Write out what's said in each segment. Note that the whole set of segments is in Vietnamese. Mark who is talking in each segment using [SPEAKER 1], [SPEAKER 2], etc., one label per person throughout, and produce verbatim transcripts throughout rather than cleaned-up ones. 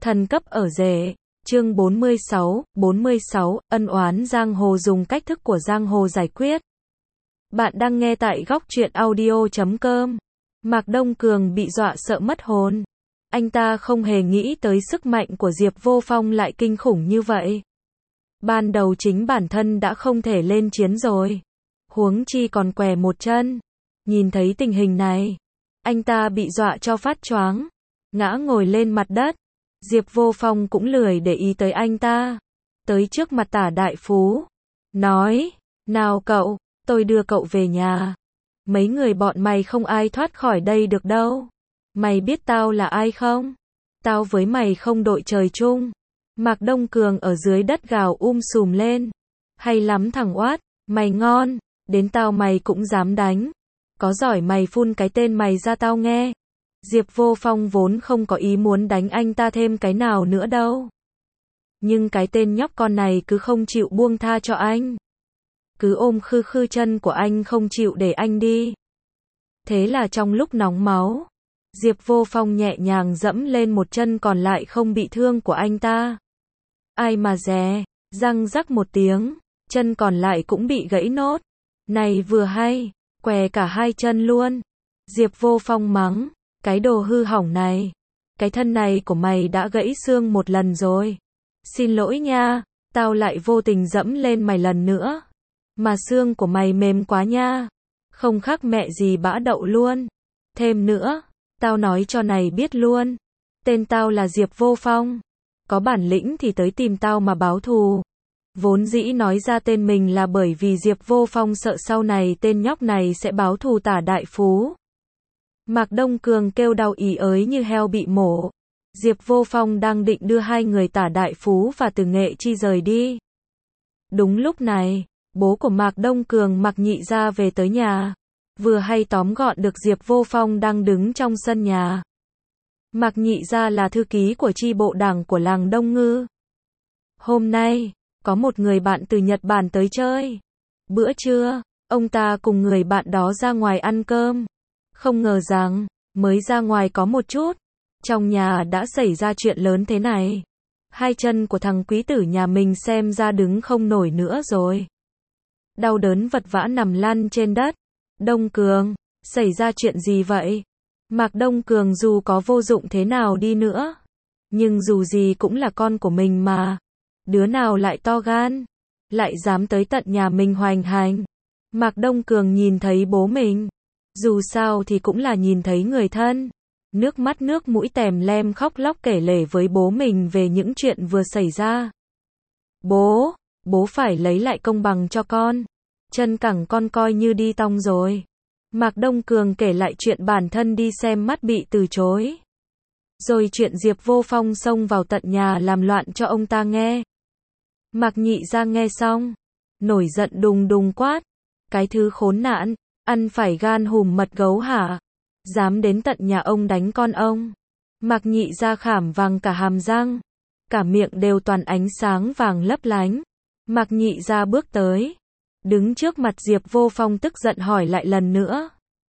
[SPEAKER 1] Thần cấp ở rể. Chương bốn mươi sáu, bốn mươi sáu, ân oán giang hồ dùng cách thức của giang hồ giải quyết. Bạn đang nghe tại góc truyện audio chấm com. Mạc Đông Cường bị dọa sợ mất hồn. Anh ta không hề nghĩ tới sức mạnh của Diệp Vô Phong lại kinh khủng như vậy. Ban đầu chính bản thân đã không thể lên chiến rồi, huống chi còn què một chân. Nhìn thấy tình hình này, anh ta bị dọa cho phát choáng, ngã ngồi lên mặt đất. Diệp Vô Phong cũng lười để ý tới anh ta, tới trước mặt Tả Đại Phú, nói, nào cậu, tôi đưa cậu về nhà. Mấy người bọn mày không ai thoát khỏi đây được đâu. Mày biết tao là ai không? Tao với mày không đội trời chung. Mạc Đông Cường ở dưới đất gào um sùm lên. Hay lắm thằng oát, mày ngon, đến tao mày cũng dám đánh. Có giỏi mày phun cái tên mày ra tao nghe. Diệp Vô Phong vốn không có ý muốn đánh anh ta thêm cái nào nữa đâu. Nhưng cái tên nhóc con này cứ không chịu buông tha cho anh. Cứ ôm khư khư chân của anh không chịu để anh đi. Thế là trong lúc nóng máu, Diệp Vô Phong nhẹ nhàng dẫm lên một chân còn lại không bị thương của anh ta. Ai mà dè, răng rắc một tiếng, chân còn lại cũng bị gãy nốt. Này vừa hay, què cả hai chân luôn. Diệp Vô Phong mắng, cái đồ hư hỏng này, cái thân này của mày đã gãy xương một lần rồi. Xin lỗi nha, tao lại vô tình dẫm lên mày lần nữa. Mà xương của mày mềm quá nha, không khác mẹ gì bã đậu luôn. Thêm nữa, tao nói cho này biết luôn, tên tao là Diệp Vô Phong. Có bản lĩnh thì tới tìm tao mà báo thù. Vốn dĩ nói ra tên mình là bởi vì Diệp Vô Phong sợ sau này tên nhóc này sẽ báo thù Tả Đại Phú. Mạc Đông Cường kêu đau ỉ ới như heo bị mổ. Diệp Vô Phong đang định đưa hai người Tả Đại Phú và Từ Nghệ Chi rời đi. Đúng lúc này, bố của Mạc Đông Cường Mạc Nhị Gia về tới nhà. Vừa hay tóm gọn được Diệp Vô Phong đang đứng trong sân nhà. Mạc Nhị Gia là thư ký của chi bộ đảng của làng Đông Ngư. Hôm nay, có một người bạn từ Nhật Bản tới chơi. Bữa trưa, ông ta cùng người bạn đó ra ngoài ăn cơm. Không ngờ rằng, mới ra ngoài có một chút, trong nhà đã xảy ra chuyện lớn thế này. Hai chân của thằng quý tử nhà mình xem ra đứng không nổi nữa rồi. Đau đớn vật vã nằm lăn trên đất. Đông Cường, xảy ra chuyện gì vậy? Mạc Đông Cường dù có vô dụng thế nào đi nữa, nhưng dù gì cũng là con của mình mà. Đứa nào lại to gan, lại dám tới tận nhà mình hoành hành. Mạc Đông Cường nhìn thấy bố mình, dù sao thì cũng là nhìn thấy người thân. Nước mắt nước mũi tèm lem khóc lóc kể lể với bố mình về những chuyện vừa xảy ra. Bố, bố phải lấy lại công bằng cho con. Chân cẳng con coi như đi tong rồi. Mạc Đông Cường kể lại chuyện bản thân đi xem mắt bị từ chối. Rồi chuyện Diệp Vô Phong xông vào tận nhà làm loạn cho ông ta nghe. Mạc Nhị Gia nghe xong, nổi giận đùng đùng quát. Cái thứ khốn nạn, ăn phải gan hùm mật gấu hả? Dám đến tận nhà ông đánh con ông. Mạc Nhị Gia khảm vàng cả hàm răng, cả miệng đều toàn ánh sáng vàng lấp lánh. Mạc Nhị Gia bước tới, đứng trước mặt Diệp Vô Phong tức giận hỏi lại lần nữa.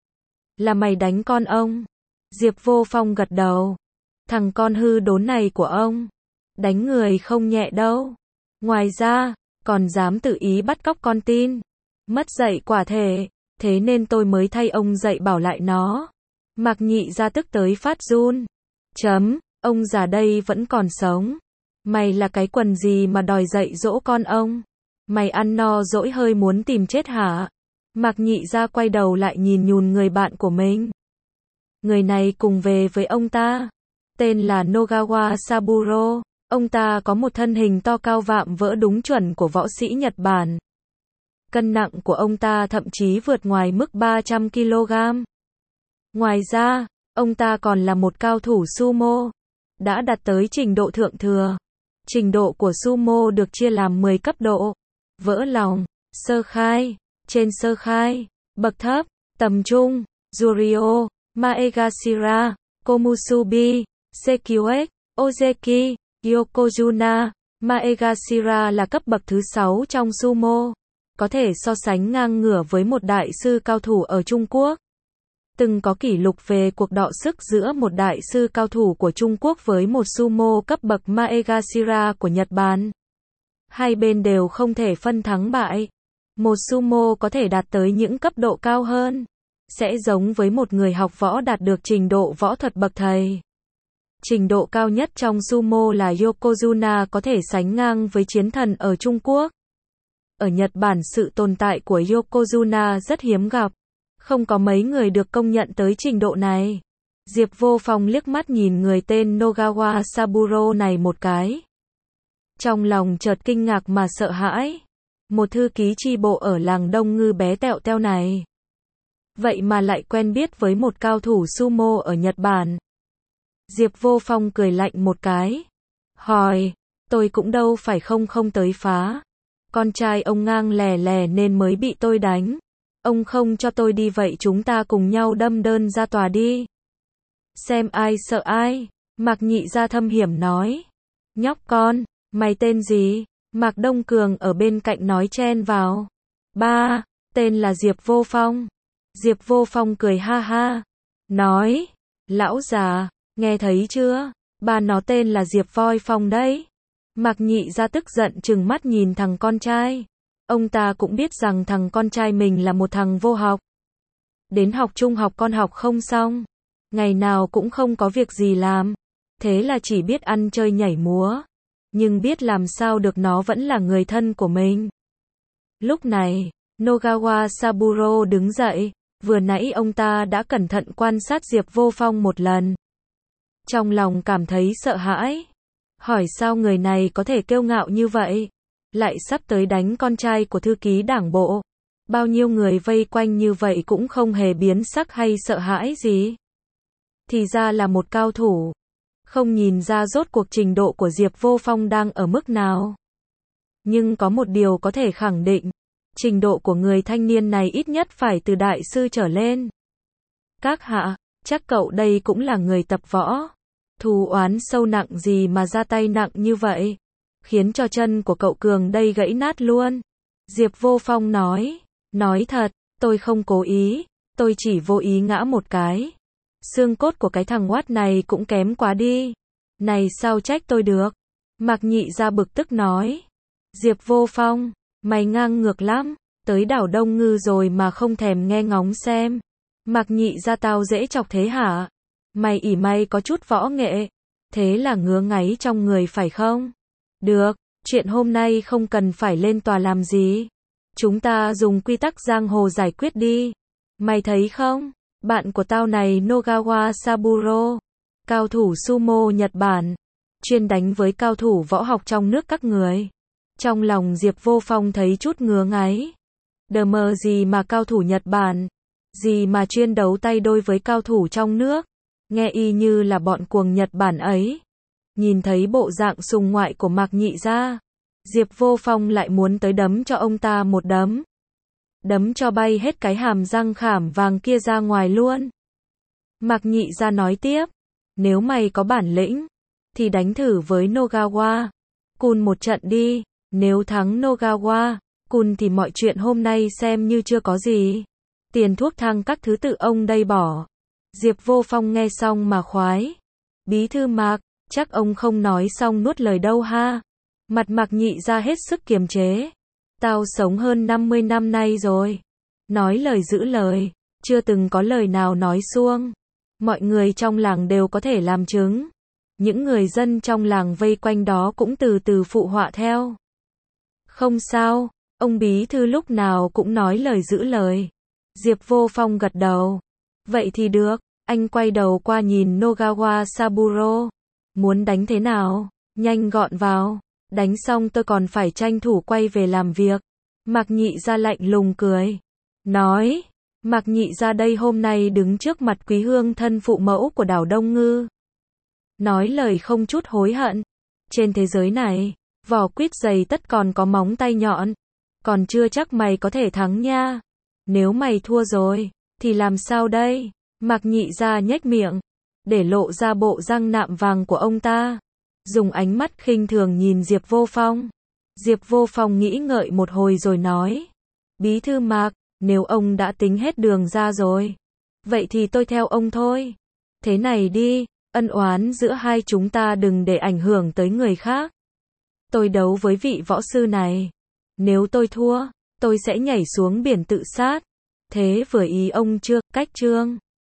[SPEAKER 1] Là mày đánh con ông? Diệp Vô Phong gật đầu. Thằng con hư đốn này của ông, đánh người không nhẹ đâu. Ngoài ra, còn dám tự ý bắt cóc con tin. Mất dạy quả thể, thế nên tôi mới thay ông dạy bảo lại nó. Mạc Nhị Gia tức tới phát run. Chấm, ông già đây vẫn còn sống. Mày là cái quần gì mà đòi dạy dỗ con ông? Mày ăn no dỗi hơi muốn tìm chết hả? Mạc Nhị Gia quay đầu lại nhìn nhùn người bạn của mình. Người này cùng về với ông ta, tên là Nogawa Saburo. Ông ta có một thân hình to cao vạm vỡ đúng chuẩn của võ sĩ Nhật Bản. Cân nặng của ông ta thậm chí vượt ngoài mức ba trăm ki lô gam. Ngoài ra, ông ta còn là một cao thủ sumo, đã đạt tới trình độ thượng thừa. Trình độ của sumo được chia làm mười cấp độ. Vỡ lòng, sơ khai, trên sơ khai, bậc thấp, tầm trung, Juryo, Maegashira, Komusubi, Sekyuek, Ozeki, Yokozuna. Maegashira là cấp bậc thứ sáu trong sumo, có thể so sánh ngang ngửa với một đại sư cao thủ ở Trung Quốc. từng có kỷ lục về cuộc đọ sức giữa một đại sư cao thủ của Trung Quốc với một sumo cấp bậc Maegashira của Nhật Bản. Hai bên đều không thể phân thắng bại. Một sumo có thể đạt tới những cấp độ cao hơn, sẽ giống với một người học võ đạt được trình độ võ thuật bậc thầy. Trình độ cao nhất trong sumo là Yokozuna có thể sánh ngang với chiến thần ở Trung Quốc. Ở Nhật Bản sự tồn tại của Yokozuna rất hiếm gặp. Không có mấy người được công nhận tới trình độ này. Diệp Vô Phong liếc mắt nhìn người tên Nogawa Saburo này một cái. Trong lòng chợt kinh ngạc mà sợ hãi. Một thư ký chi bộ ở làng Đông Ngư bé tẹo teo này. Vậy mà lại quen biết với một cao thủ sumo ở Nhật Bản. Diệp Vô Phong cười lạnh một cái. Hỏi, tôi cũng đâu phải không không tới phá. Con trai ông ngang lè lè nên mới bị tôi đánh. Ông không cho tôi đi vậy chúng ta cùng nhau đâm đơn ra tòa đi. Xem ai sợ ai. Mạc Nhị Gia thâm hiểm nói. Nhóc con, mày tên gì? Mạc Đông Cường ở bên cạnh nói chen vào. Ba, tên là Diệp Vô Phong. Diệp Vô Phong cười ha ha. Nói, lão già, nghe thấy chưa? Ba nó tên là Diệp Voi Phong đấy. Mạc Nhị Gia tức giận trừng mắt nhìn thằng con trai. Ông ta cũng biết rằng thằng con trai mình là một thằng vô học. Đến học trung học con học không xong. Ngày nào cũng không có việc gì làm. Thế là chỉ biết ăn chơi nhảy múa. Nhưng biết làm sao được nó vẫn là người thân của mình. Lúc này, Nogawa Saburo đứng dậy. Vừa nãy ông ta đã cẩn thận quan sát Diệp Vô Phong một lần. Trong lòng cảm thấy sợ hãi. Hỏi sao người này có thể kiêu ngạo như vậy? Lại sắp tới đánh con trai của thư ký đảng bộ. Bao nhiêu người vây quanh như vậy cũng không hề biến sắc hay sợ hãi gì. Thì ra là một cao thủ. Không nhìn ra rốt cuộc trình độ của Diệp Vô Phong đang ở mức nào. Nhưng có một điều có thể khẳng định. Trình độ của người thanh niên này ít nhất phải từ đại sư trở lên. Các hạ, chắc cậu đây cũng là người tập võ. Thù oán sâu nặng gì mà ra tay nặng như vậy? Khiến cho chân của cậu Cường đây gãy nát luôn. Diệp Vô Phong nói. Nói thật, tôi không cố ý. Tôi chỉ vô ý ngã một cái. Xương cốt của cái thằng Watt này cũng kém quá đi. Này sao trách tôi được? Mạc Nhị Gia bực tức nói. Diệp Vô Phong, mày ngang ngược lắm. Tới đảo Đông Ngư rồi mà không thèm nghe ngóng xem. Mạc Nhị Gia tao dễ chọc thế hả? Mày ỉ mày có chút võ nghệ. Thế là ngứa ngáy trong người phải không? Được, chuyện hôm nay không cần phải lên tòa làm gì. Chúng ta dùng quy tắc giang hồ giải quyết đi. Mày thấy không? Bạn của tao này Nogawa Saburo. Cao thủ sumo Nhật Bản. Chuyên đánh với cao thủ võ học trong nước các người. Trong lòng Diệp Vô Phong thấy chút ngứa ngáy. Đờ mờ gì mà cao thủ Nhật Bản. Gì mà chuyên đấu tay đôi với cao thủ trong nước. Nghe y như là bọn cuồng Nhật Bản ấy. Nhìn thấy bộ dạng sùng ngoại của Mạc Nhị Gia. Diệp Vô Phong lại muốn tới đấm cho ông ta một đấm. Đấm cho bay hết cái hàm răng khảm vàng kia ra ngoài luôn. Mạc Nhị Gia nói tiếp. Nếu mày có bản lĩnh. Thì đánh thử với Nogawa Kun một trận đi. Nếu thắng Nogawa Kun thì mọi chuyện hôm nay xem như chưa có gì. Tiền thuốc thang các thứ tự ông đây bỏ. Diệp Vô Phong nghe xong mà khoái. Bí thư Mạc, chắc ông không nói xong nuốt lời đâu ha. Mặt Mạc Nhị Gia hết sức kiềm chế. Tao sống hơn năm mươi năm nay rồi. Nói lời giữ lời. Chưa từng có lời nào nói suông. Mọi người trong làng đều có thể làm chứng. Những người dân trong làng vây quanh đó cũng từ từ phụ họa theo. Không sao, ông bí thư lúc nào cũng nói lời giữ lời. Diệp Vô Phong gật đầu. Vậy thì được, anh quay đầu qua nhìn Nogawa Saburo. Muốn đánh thế nào? Nhanh gọn vào. Đánh xong tôi còn phải tranh thủ quay về làm việc. Mạc Nhị Gia lạnh lùng cười. Nói, Mạc Nhị Gia đây hôm nay đứng trước mặt quý hương thân phụ mẫu của đảo Đông Ngư. Nói lời không chút hối hận. Trên thế giới này, vỏ quýt dày tất còn có móng tay nhọn. Còn chưa chắc mày có thể thắng nha. Nếu mày thua rồi, thì làm sao đây? Mạc Nhị Gia nhếch miệng, để lộ ra bộ răng nạm vàng của ông ta. Dùng ánh mắt khinh thường nhìn Diệp Vô Phong. Diệp Vô Phong nghĩ ngợi một hồi rồi nói. Bí thư Mạc, nếu ông đã tính hết đường ra rồi, Vậy thì tôi theo ông thôi. Thế này đi, ân oán giữa hai chúng ta đừng để ảnh hưởng tới người khác. Tôi đấu với vị võ sư này. Nếu tôi thua, tôi sẽ nhảy xuống biển tự sát. Thế vừa ý ông chưa, Cách Trương?